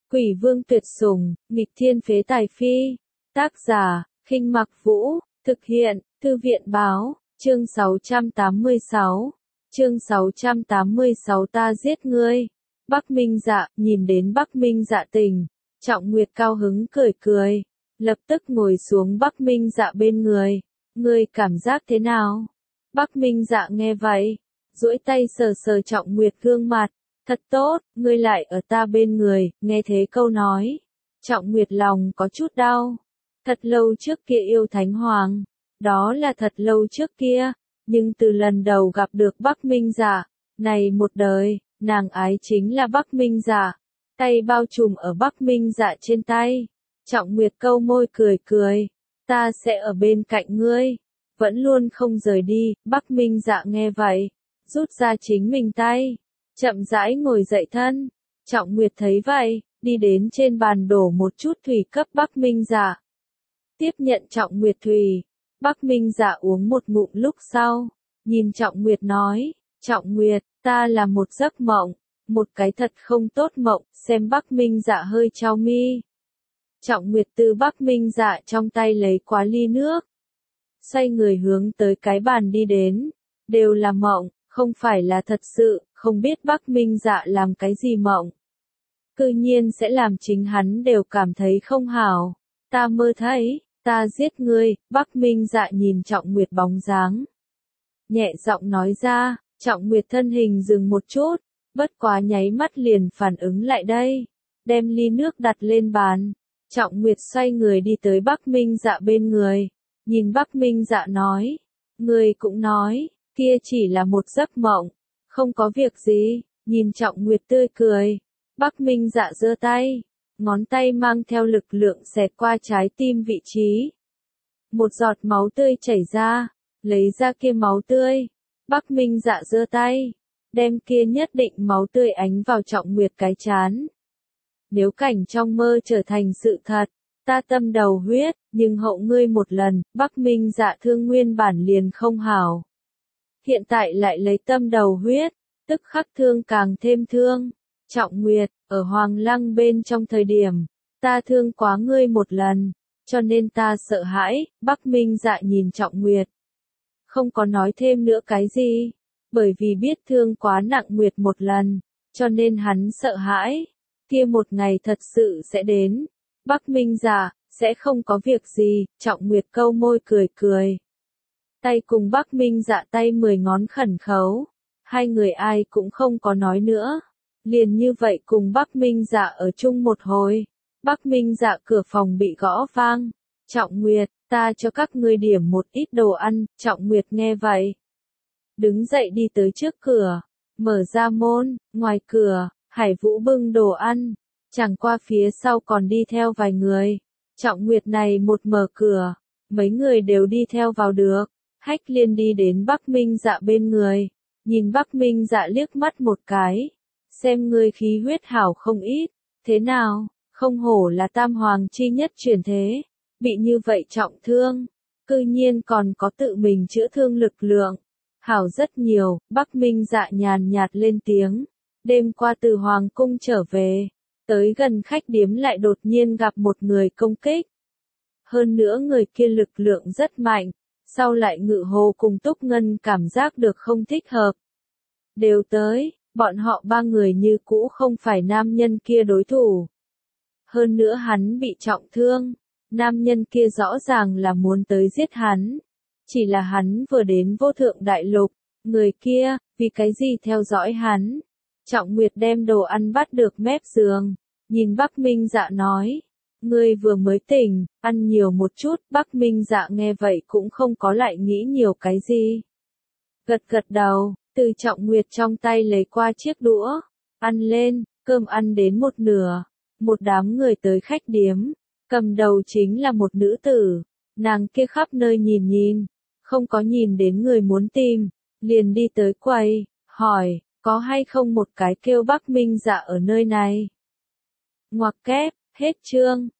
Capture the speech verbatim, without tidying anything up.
Quỷ vương tuyệt sủng, nghịch thiên phế tài phi. Tác giả, Khinh Mặc Vũ, thực hiện, Thư viện báo, chương sáu trăm tám mươi sáu. Chương sáu trăm tám mươi sáu ta giết ngươi. Bắc Minh Dạ, nhìn đến Bắc Minh Dạ tình, Trọng Nguyệt cao hứng cười cười, lập tức ngồi xuống Bắc Minh Dạ bên người. Ngươi cảm giác thế nào? Bắc Minh Dạ nghe vậy, duỗi tay sờ sờ Trọng Nguyệt gương mặt. Thật tốt, ngươi lại ở ta bên người, nghe thế câu nói. Trọng Nguyệt lòng có chút đau. Thật lâu trước kia yêu Thánh Hoàng. Đó là thật lâu trước kia. Nhưng từ lần đầu gặp được Bắc Minh Dạ, này một đời, nàng ái chính là Bắc Minh Dạ. Tay bao trùm ở Bắc Minh Dạ trên tay. Trọng Nguyệt câu môi cười cười. Ta sẽ ở bên cạnh ngươi. Vẫn luôn không rời đi. Bắc Minh Dạ nghe vậy, rút ra chính mình tay. Chậm rãi ngồi dậy thân. Trọng Nguyệt thấy vậy, đi đến trên bàn đổ một chút thủy cấp Bắc Minh Dạ. Tiếp nhận Trọng Nguyệt thủy. Bắc Minh Dạ uống một ngụm lúc sau, nhìn Trọng Nguyệt nói, Trọng Nguyệt, ta là một giấc mộng, một cái thật không tốt mộng, xem Bắc Minh Dạ hơi chau mi. Trọng Nguyệt từ Bắc Minh Dạ trong tay lấy quá ly nước. Xoay người hướng tới cái bàn đi đến, đều là mộng, không phải là thật sự, không biết Bắc Minh Dạ làm cái gì mộng. Cư nhiên sẽ làm chính hắn đều cảm thấy không hảo, ta mơ thấy. Ta giết ngươi, Bắc Minh Dạ nhìn Trọng Nguyệt bóng dáng. Nhẹ giọng nói ra, Trọng Nguyệt thân hình dừng một chút, bất quá nháy mắt liền phản ứng lại đây. Đem ly nước đặt lên bàn. Trọng Nguyệt xoay người đi tới Bắc Minh Dạ bên người. Nhìn Bắc Minh Dạ nói. Ngươi cũng nói, kia chỉ là một giấc mộng. Không có việc gì, nhìn Trọng Nguyệt tươi cười. Bắc Minh Dạ giơ tay. Ngón tay mang theo lực lượng xẹt qua trái tim vị trí. Một giọt máu tươi chảy ra, lấy ra kia máu tươi. Bắc Minh Dạ giơ tay, đem kia nhất định máu tươi ánh vào Trọng Nguyệt cái chán. Nếu cảnh trong mơ trở thành sự thật, ta tâm đầu huyết, nhưng hậu ngươi một lần, Bắc Minh Dạ thương nguyên bản liền không hảo. Hiện tại lại lấy tâm đầu huyết, tức khắc thương càng thêm thương. Trọng Nguyệt, ở Hoàng Lăng bên trong thời điểm, ta thương quá ngươi một lần, cho nên ta sợ hãi. Bắc Minh Dạ nhìn Trọng Nguyệt, không có nói thêm nữa cái gì, bởi vì biết thương quá nặng Nguyệt một lần, cho nên hắn sợ hãi, kia một ngày thật sự sẽ đến. Bắc Minh Dạ, sẽ không có việc gì. Trọng Nguyệt câu môi cười cười. Tay cùng Bắc Minh Dạ tay mười ngón khẩn khấu, hai người ai cũng không có nói nữa. Liền như vậy cùng Bắc Minh Dạ ở chung một hồi. Bắc Minh Dạ cửa phòng bị gõ vang. Trọng Nguyệt, ta cho các ngươi điểm một ít đồ ăn. Trọng Nguyệt nghe vậy, đứng dậy đi tới trước cửa, mở ra môn. Ngoài cửa, Hải Vũ bưng đồ ăn, chẳng qua phía sau còn đi theo vài người. Trọng Nguyệt này một mở cửa, mấy người đều đi theo vào được. Hách Liên đi đến Bắc Minh Dạ bên người, nhìn Bắc Minh Dạ liếc mắt một cái. Xem ngươi khí huyết hảo không ít, thế nào, không hổ là tam hoàng chi nhất chuyển thế, bị như vậy trọng thương, cư nhiên còn có tự mình chữa thương lực lượng, hảo rất nhiều. Bắc Minh Dạ nhàn nhạt lên tiếng, đêm qua từ hoàng cung trở về, tới gần khách điếm lại đột nhiên gặp một người công kích. Hơn nữa người kia lực lượng rất mạnh, sau lại Ngự Hồ cùng Túc Ngân cảm giác được không thích hợp. Đều tới. Bọn họ ba người như cũ không phải nam nhân kia đối thủ. Hơn nữa hắn bị trọng thương, nam nhân kia rõ ràng là muốn tới giết hắn. Chỉ là hắn vừa đến vô thượng đại lục, người kia, vì cái gì theo dõi hắn. Trọng Nguyệt đem đồ ăn bắt được mép giường, nhìn Bắc Minh Dạ nói, ngươi vừa mới tỉnh, ăn nhiều một chút. Bắc Minh Dạ nghe vậy cũng không có lại nghĩ nhiều cái gì. Gật gật đầu. Từ Trọng Nguyệt trong tay lấy qua chiếc đũa, ăn lên. Cơm ăn đến một nửa, một đám người tới khách điếm, cầm đầu chính là một nữ tử, nàng kia khắp nơi nhìn nhìn, không có nhìn đến người muốn tìm, liền đi tới quầy, hỏi, có hay không một cái kêu Bắc Minh Dạ ở nơi này. Ngoặc kép, hết chương.